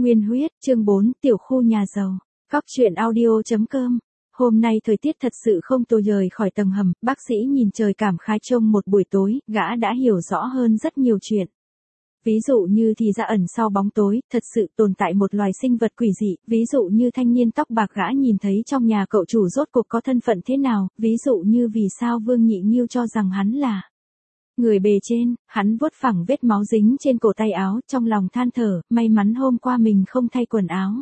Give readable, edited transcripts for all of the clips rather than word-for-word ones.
Nguyên huyết, chương 4, tiểu khu nhà giàu. Góc truyện audio.com. Hôm nay thời tiết thật sự không tồi, rời khỏi tầng hầm, bác sĩ nhìn trời cảm khái trông một buổi tối, gã đã hiểu rõ hơn rất nhiều chuyện. Ví dụ như thì ra ẩn sau bóng tối, thật sự tồn tại một loài sinh vật quỷ dị, ví dụ như thanh niên tóc bạc gã nhìn thấy trong nhà cậu chủ rốt cuộc có thân phận thế nào, ví dụ như vì sao Vương Nhị Nghiêu cho rằng hắn là người bề trên, hắn vuốt phẳng vết máu dính trên cổ tay áo, trong lòng than thở, may mắn hôm qua mình không thay quần áo.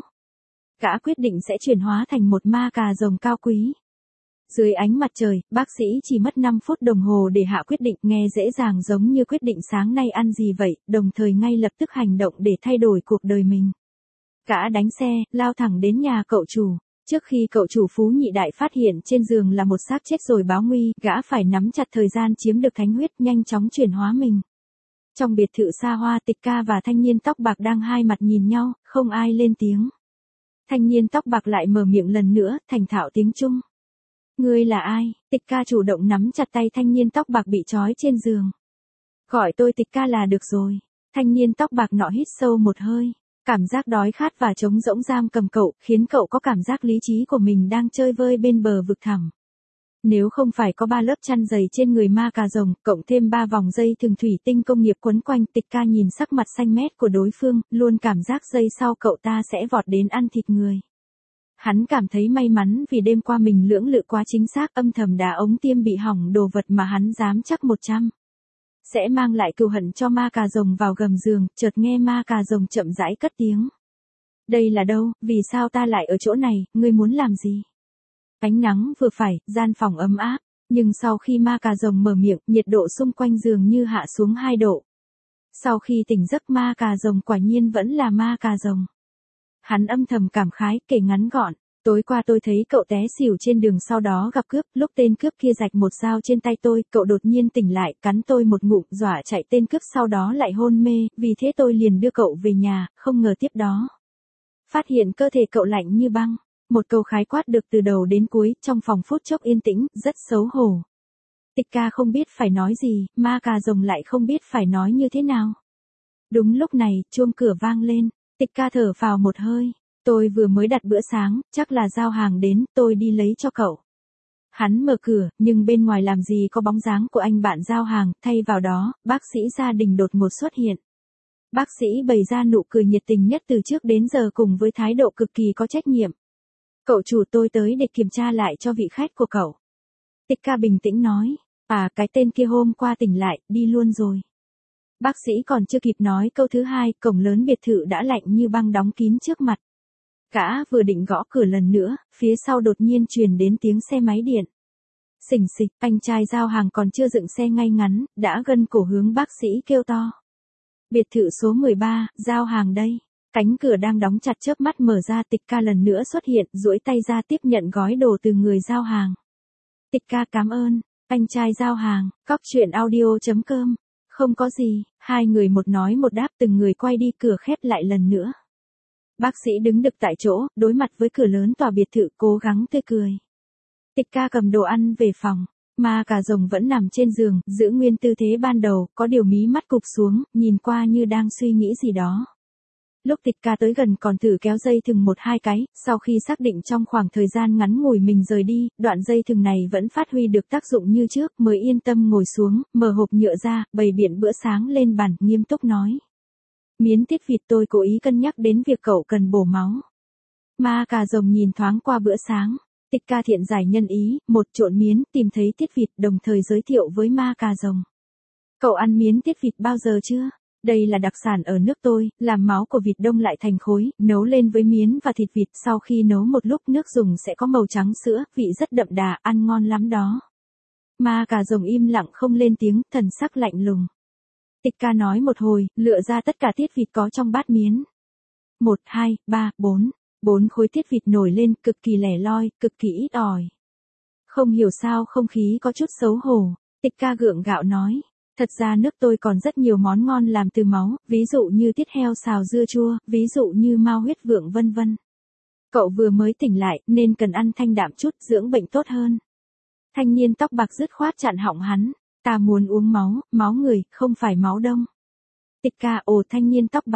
Gã quyết định sẽ chuyển hóa thành một ma cà rồng cao quý. Dưới ánh mặt trời, bác sĩ chỉ mất 5 phút đồng hồ để hạ quyết định, nghe dễ dàng giống như quyết định sáng nay ăn gì vậy, đồng thời ngay lập tức hành động để thay đổi cuộc đời mình. Gã đánh xe, lao thẳng đến nhà cậu chủ. Trước khi cậu chủ Phú Nhị Đại phát hiện trên giường là một xác chết rồi báo nguy, gã phải nắm chặt thời gian chiếm được thánh huyết, nhanh chóng chuyển hóa mình. Trong biệt thự xa hoa, Tịch Ca và thanh niên tóc bạc đang hai mặt nhìn nhau, không ai lên tiếng. Thanh niên tóc bạc lại mở miệng lần nữa, thành thạo tiếng Trung. Ngươi là ai? Tịch Ca chủ động nắm chặt tay thanh niên tóc bạc bị trói trên giường. Gọi tôi Tịch Ca là được rồi. Thanh niên tóc bạc nọ hít sâu một hơi. Cảm giác đói khát và trống rỗng giam cầm cậu, khiến cậu có cảm giác lý trí của mình đang chơi vơi bên bờ vực thẳm. Nếu không phải có 3 lớp chăn dày trên người ma cà rồng, cộng thêm 3 vòng dây thừng thủy tinh công nghiệp quấn quanh, Tịch Ca nhìn sắc mặt xanh mét của đối phương, luôn cảm giác giây sau cậu ta sẽ vọt đến ăn thịt người. Hắn cảm thấy may mắn vì đêm qua mình lưỡng lự quá chính xác, âm thầm đá ống tiêm bị hỏng đồ vật mà hắn dám chắc 100. Sẽ mang lại cừu hận cho ma cà rồng vào gầm giường, chợt nghe ma cà rồng chậm rãi cất tiếng. Đây là đâu, vì sao ta lại ở chỗ này, ngươi muốn làm gì? Ánh nắng vừa phải, gian phòng ấm áp, nhưng sau khi ma cà rồng mở miệng, nhiệt độ xung quanh giường như hạ xuống 2 độ. Sau khi tỉnh giấc ma cà rồng quả nhiên vẫn là ma cà rồng. Hắn âm thầm cảm khái, kể ngắn gọn. Tối qua tôi thấy cậu té xỉu trên đường, sau đó gặp cướp, lúc tên cướp kia rạch một dao trên tay tôi, cậu đột nhiên tỉnh lại, cắn tôi một ngụm, dọa chạy tên cướp, sau đó lại hôn mê, vì thế tôi liền đưa cậu về nhà, không ngờ tiếp đó phát hiện cơ thể cậu lạnh như băng. Một câu khái quát được từ đầu đến cuối, trong phòng phút chốc yên tĩnh, rất xấu hổ. Tịch Ca không biết phải nói gì, ma cà rồng lại không biết phải nói như thế nào. Đúng lúc này, chuông cửa vang lên, Tịch Ca thở phào một hơi. Tôi vừa mới đặt bữa sáng, chắc là giao hàng đến, tôi đi lấy cho cậu. Hắn mở cửa, nhưng bên ngoài làm gì có bóng dáng của anh bạn giao hàng, thay vào đó, bác sĩ gia đình đột ngột xuất hiện. Bác sĩ bày ra nụ cười nhiệt tình nhất từ trước đến giờ cùng với thái độ cực kỳ có trách nhiệm. Cậu chủ, tôi tới để kiểm tra lại cho vị khách của cậu. Tịch Ca bình tĩnh nói, cái tên kia hôm qua tỉnh lại, đi luôn rồi. Bác sĩ còn chưa kịp nói câu thứ hai, cổng lớn biệt thự đã lạnh như băng đóng kín trước mặt. Gã vừa định gõ cửa lần nữa, phía sau đột nhiên truyền đến tiếng xe máy điện. Xình xịch, anh trai giao hàng còn chưa dựng xe ngay ngắn, đã gân cổ hướng bác sĩ kêu to. Biệt thự số 13, giao hàng đây. Cánh cửa đang đóng chặt chớp mắt mở ra, Tịch Ca lần nữa xuất hiện, duỗi tay ra tiếp nhận gói đồ từ người giao hàng. Tịch Ca cảm ơn, anh trai giao hàng, góc truyện audio.com. Không có gì, hai người một nói một đáp, từng người quay đi, cửa khép lại lần nữa. Bác sĩ đứng đực tại chỗ, đối mặt với cửa lớn tòa biệt thự, cố gắng tươi cười. Tịch Ca cầm đồ ăn về phòng, ma cà rồng vẫn nằm trên giường, giữ nguyên tư thế ban đầu, có điều mí mắt cụp xuống, nhìn qua như đang suy nghĩ gì đó. Lúc Tịch Ca tới gần còn thử kéo dây thừng 1-2 cái, sau khi xác định trong khoảng thời gian ngắn ngủi mình rời đi, đoạn dây thừng này vẫn phát huy được tác dụng như trước, mới yên tâm ngồi xuống, mở hộp nhựa ra, bày biện bữa sáng lên bàn, nghiêm túc nói. Miến tiết vịt, tôi cố ý cân nhắc đến việc cậu cần bổ máu. Ma cà rồng nhìn thoáng qua bữa sáng. Tịch Ca thiện giải nhân ý, một trộn miến, tìm thấy tiết vịt, đồng thời giới thiệu với ma cà rồng. Cậu ăn miến tiết vịt bao giờ chưa? Đây là đặc sản ở nước tôi, làm máu của vịt đông lại thành khối, nấu lên với miến và thịt vịt, sau khi nấu một lúc nước dùng sẽ có màu trắng sữa, vị rất đậm đà, ăn ngon lắm đó. Ma cà rồng im lặng không lên tiếng, thần sắc lạnh lùng. Tịch Ca nói một hồi, lựa ra tất cả tiết vịt có trong bát miến. 1, 2, 3, 4. 4 khối tiết vịt nổi lên, cực kỳ lẻ loi, cực kỳ ít ỏi. Không hiểu sao không khí có chút xấu hổ. Tịch Ca gượng gạo nói. Thật ra nước tôi còn rất nhiều món ngon làm từ máu, ví dụ như tiết heo xào dưa chua, ví dụ như mao huyết vượng vân vân. Cậu vừa mới tỉnh lại, nên cần ăn thanh đạm chút, dưỡng bệnh tốt hơn. Thanh niên tóc bạc dứt khoát chặn họng hắn. Ta muốn uống máu, máu người, không phải máu đông. Tịch Ca, thanh niên tóc bạc,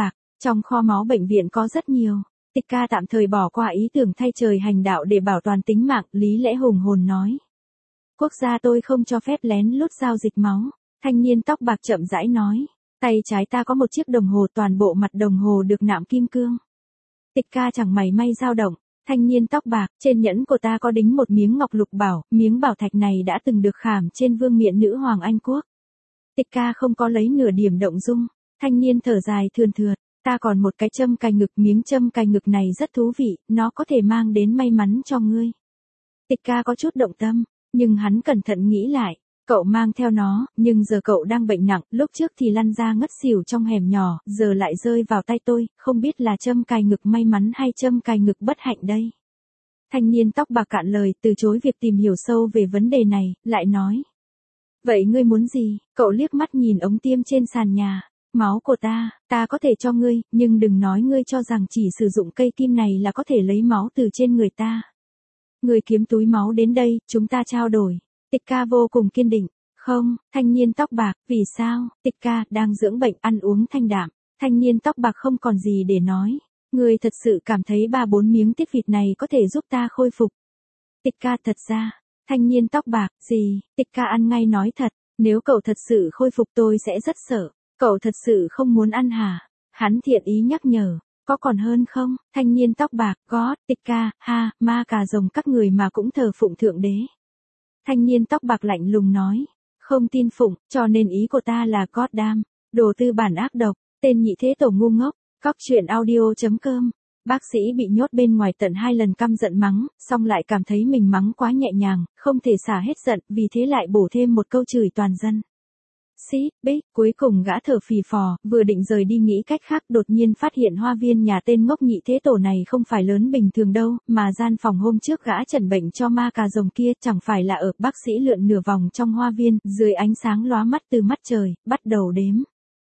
Trong kho máu bệnh viện có rất nhiều. Tịch ca tạm thời bỏ qua ý tưởng thay trời hành đạo để bảo toàn tính mạng, lý lẽ hùng hồn nói. Quốc gia tôi không cho phép lén lút giao dịch máu. Thanh niên tóc bạc chậm rãi nói. Tay trái ta có một chiếc đồng hồ, toàn bộ mặt đồng hồ được nạm kim cương. Tịch ca chẳng mảy may dao động. Thanh niên tóc bạc, trên nhẫn của ta có đính một miếng ngọc lục bảo, miếng bảo thạch này đã từng được khảm trên vương miện nữ hoàng Anh Quốc. Tịch ca không có lấy nửa điểm động dung. Thanh niên thở dài thườn thượt. Ta còn một cái châm cài ngực, miếng châm cài ngực này rất thú vị, nó có thể mang đến may mắn cho ngươi. Tịch ca có chút động tâm, nhưng hắn cẩn thận nghĩ lại. Cậu mang theo nó, nhưng giờ cậu đang bệnh nặng, lúc trước thì lăn ra ngất xỉu trong hẻm nhỏ, giờ lại rơi vào tay tôi, không biết là châm cài ngực may mắn hay châm cài ngực bất hạnh đây. Thanh niên tóc bạc cạn lời, từ chối việc tìm hiểu sâu về vấn đề này, lại nói. Vậy ngươi muốn gì? Cậu liếc mắt nhìn ống tiêm trên sàn nhà. Máu của ta có thể cho ngươi, nhưng đừng nói ngươi cho rằng chỉ sử dụng cây kim này là có thể lấy máu từ trên người ta. Ngươi kiếm túi máu đến đây, chúng ta trao đổi. Tịch ca vô cùng kiên định. Không, thanh niên tóc bạc, vì sao? Tịch ca, đang dưỡng bệnh, ăn uống thanh đạm. Thanh niên tóc bạc không còn gì để nói. Ngươi thật sự cảm thấy 3-4 miếng tiết vịt này có thể giúp ta khôi phục. Tịch ca thật ra. Thanh niên tóc bạc, gì? Tịch ca ăn ngay nói thật. Nếu cậu thật sự khôi phục tôi sẽ rất sợ. Cậu thật sự không muốn ăn hả? Hắn thiện ý nhắc nhở. Có còn hơn không? Thanh niên tóc bạc, có, tịch ca, ha, ma cà rồng các người mà cũng thờ phụng thượng đế. Thanh niên tóc bạc lạnh lùng nói. Không tin phụng, cho nên ý của ta là goddamn. Đồ tư bản ác độc, tên nhị thế tổ ngu ngốc. Cóc truyện audio.com. Bác sĩ bị nhốt bên ngoài tận 2 lần, căm giận mắng, xong lại cảm thấy mình mắng quá nhẹ nhàng, không thể xả hết giận, vì thế lại bổ thêm một câu chửi toàn dân. Bích, cuối cùng gã thở phì phò, vừa định rời đi nghĩ cách khác, đột nhiên phát hiện hoa viên nhà tên ngốc nhị thế tổ này không phải lớn bình thường đâu, mà gian phòng hôm trước gã chẩn bệnh cho ma cà rồng kia chẳng phải là ở. Bác sĩ lượn nửa vòng trong hoa viên, dưới ánh sáng lóa mắt từ mắt trời, bắt đầu đếm.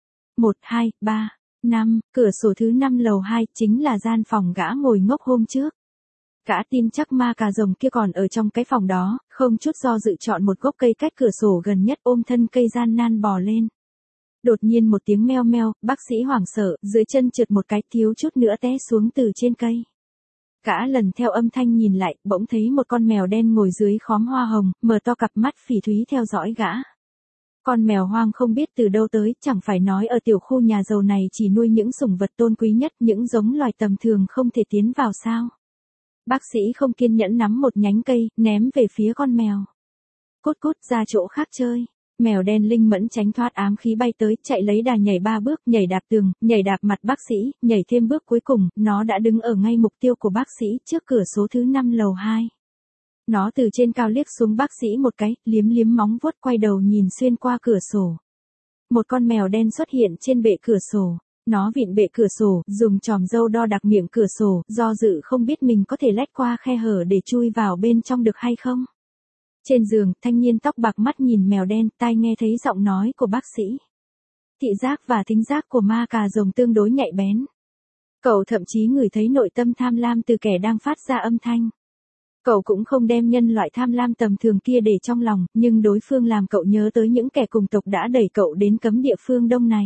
1, 2, 3, 5, cửa sổ thứ 5 lầu 2 chính là gian phòng gã ngồi ngốc hôm trước. Gã tin chắc ma cà rồng kia còn ở trong cái phòng đó, không chút do dự chọn một gốc cây cách cửa sổ gần nhất, ôm thân cây gian nan bò lên. Đột nhiên một tiếng meo meo, bác sĩ hoảng sợ, dưới chân trượt một cái, thiếu chút nữa té xuống từ trên cây. Gã lần theo âm thanh nhìn lại, bỗng thấy một con mèo đen ngồi dưới khóm hoa hồng, mở to cặp mắt phỉ thúy theo dõi gã. Con mèo hoang không biết từ đâu tới, chẳng phải nói ở tiểu khu nhà giàu này chỉ nuôi những sủng vật tôn quý nhất, những giống loài tầm thường không thể tiến vào sao. Bác sĩ không kiên nhẫn nắm một nhánh cây, ném về phía con mèo. Cút cút ra chỗ khác chơi. Mèo đen linh mẫn tránh thoát ám khí bay tới, chạy lấy đà nhảy 3 bước, nhảy đạp tường, nhảy đạp mặt bác sĩ, nhảy thêm bước cuối cùng, nó đã đứng ở ngay mục tiêu của bác sĩ, trước cửa số thứ 5 lầu 2. Nó từ trên cao liếc xuống bác sĩ một cái, liếm liếm móng vuốt, quay đầu nhìn xuyên qua cửa sổ. Một con mèo đen xuất hiện trên bệ cửa sổ. Nó vịn bệ cửa sổ, dùng chòm râu đo đạc miệng cửa sổ, do dự không biết mình có thể lách qua khe hở để chui vào bên trong được hay không. Trên giường, thanh niên tóc bạc mắt nhìn mèo đen, tai nghe thấy giọng nói của bác sĩ. Thị giác và thính giác của ma cà rồng tương đối nhạy bén. Cậu thậm chí ngửi thấy nội tâm tham lam từ kẻ đang phát ra âm thanh. Cậu cũng không đem nhân loại tham lam tầm thường kia để trong lòng, nhưng đối phương làm cậu nhớ tới những kẻ cùng tộc đã đẩy cậu đến cấm địa phương Đông này.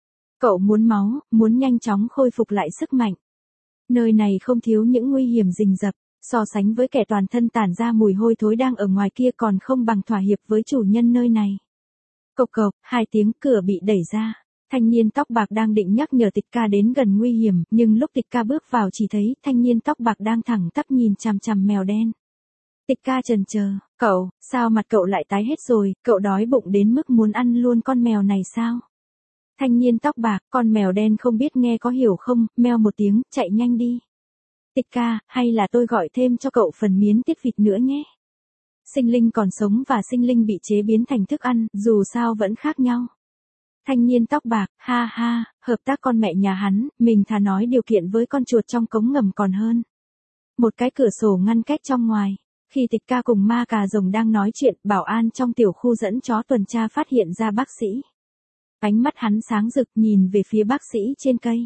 Cậu muốn máu, muốn nhanh chóng khôi phục lại sức mạnh. Nơi này không thiếu những nguy hiểm rình rập, so sánh với kẻ toàn thân tản ra mùi hôi thối đang ở ngoài kia còn không bằng thỏa hiệp với chủ nhân nơi này. Cộc cộc, 2 tiếng, cửa bị đẩy ra. Thanh niên tóc bạc đang định nhắc nhở Tịch ca đến gần nguy hiểm, nhưng lúc Tịch ca bước vào chỉ thấy thanh niên tóc bạc đang thẳng tắp nhìn chằm chằm mèo đen. Tịch ca chần chờ, cậu, sao mặt cậu lại tái hết rồi, cậu đói bụng đến mức muốn ăn luôn con mèo này sao? Thanh niên tóc bạc, con mèo đen không biết nghe có hiểu không, meo một tiếng, chạy nhanh đi. Tịch ca, hay là tôi gọi thêm cho cậu phần miến tiết vịt nữa nhé. Sinh linh còn sống và sinh linh bị chế biến thành thức ăn, dù sao vẫn khác nhau. Thanh niên tóc bạc, ha ha, hợp tác con mẹ nhà hắn, mình thà nói điều kiện với con chuột trong cống ngầm còn hơn. Một cái cửa sổ ngăn cách trong ngoài. Khi Tịch ca cùng ma cà rồng đang nói chuyện, bảo an trong tiểu khu dẫn chó tuần tra phát hiện ra bác sĩ. Ánh mắt hắn sáng rực nhìn về phía bác sĩ trên cây.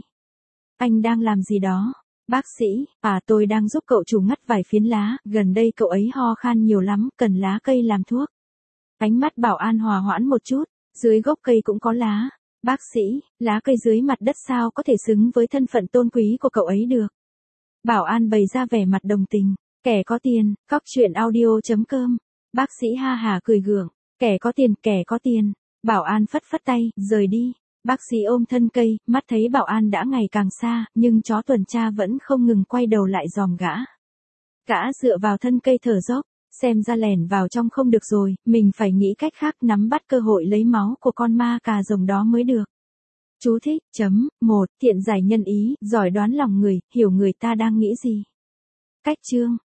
Anh đang làm gì đó? Bác sĩ, tôi đang giúp cậu chủ ngắt vài phiến lá, gần đây cậu ấy ho khan nhiều lắm, cần lá cây làm thuốc. Ánh mắt bảo an hòa hoãn một chút, dưới gốc cây cũng có lá. Bác sĩ, lá cây dưới mặt đất sao có thể xứng với thân phận tôn quý của cậu ấy được. Bảo an bày ra vẻ mặt đồng tình. Kẻ có tiền, cóc truyện audio.com. Bác sĩ ha hả cười gượng. Kẻ có tiền. Bảo an phất phất tay, rời đi. Bác sĩ ôm thân cây, mắt thấy bảo an đã ngày càng xa, nhưng chó tuần tra vẫn không ngừng quay đầu lại dòm gã. Gã dựa vào thân cây thở dốc, xem ra lẻn vào trong không được rồi, mình phải nghĩ cách khác nắm bắt cơ hội lấy máu của con ma cà rồng đó mới được. Chú thích, 1, tiện giải nhân ý, giỏi đoán lòng người, hiểu người ta đang nghĩ gì. Cách chương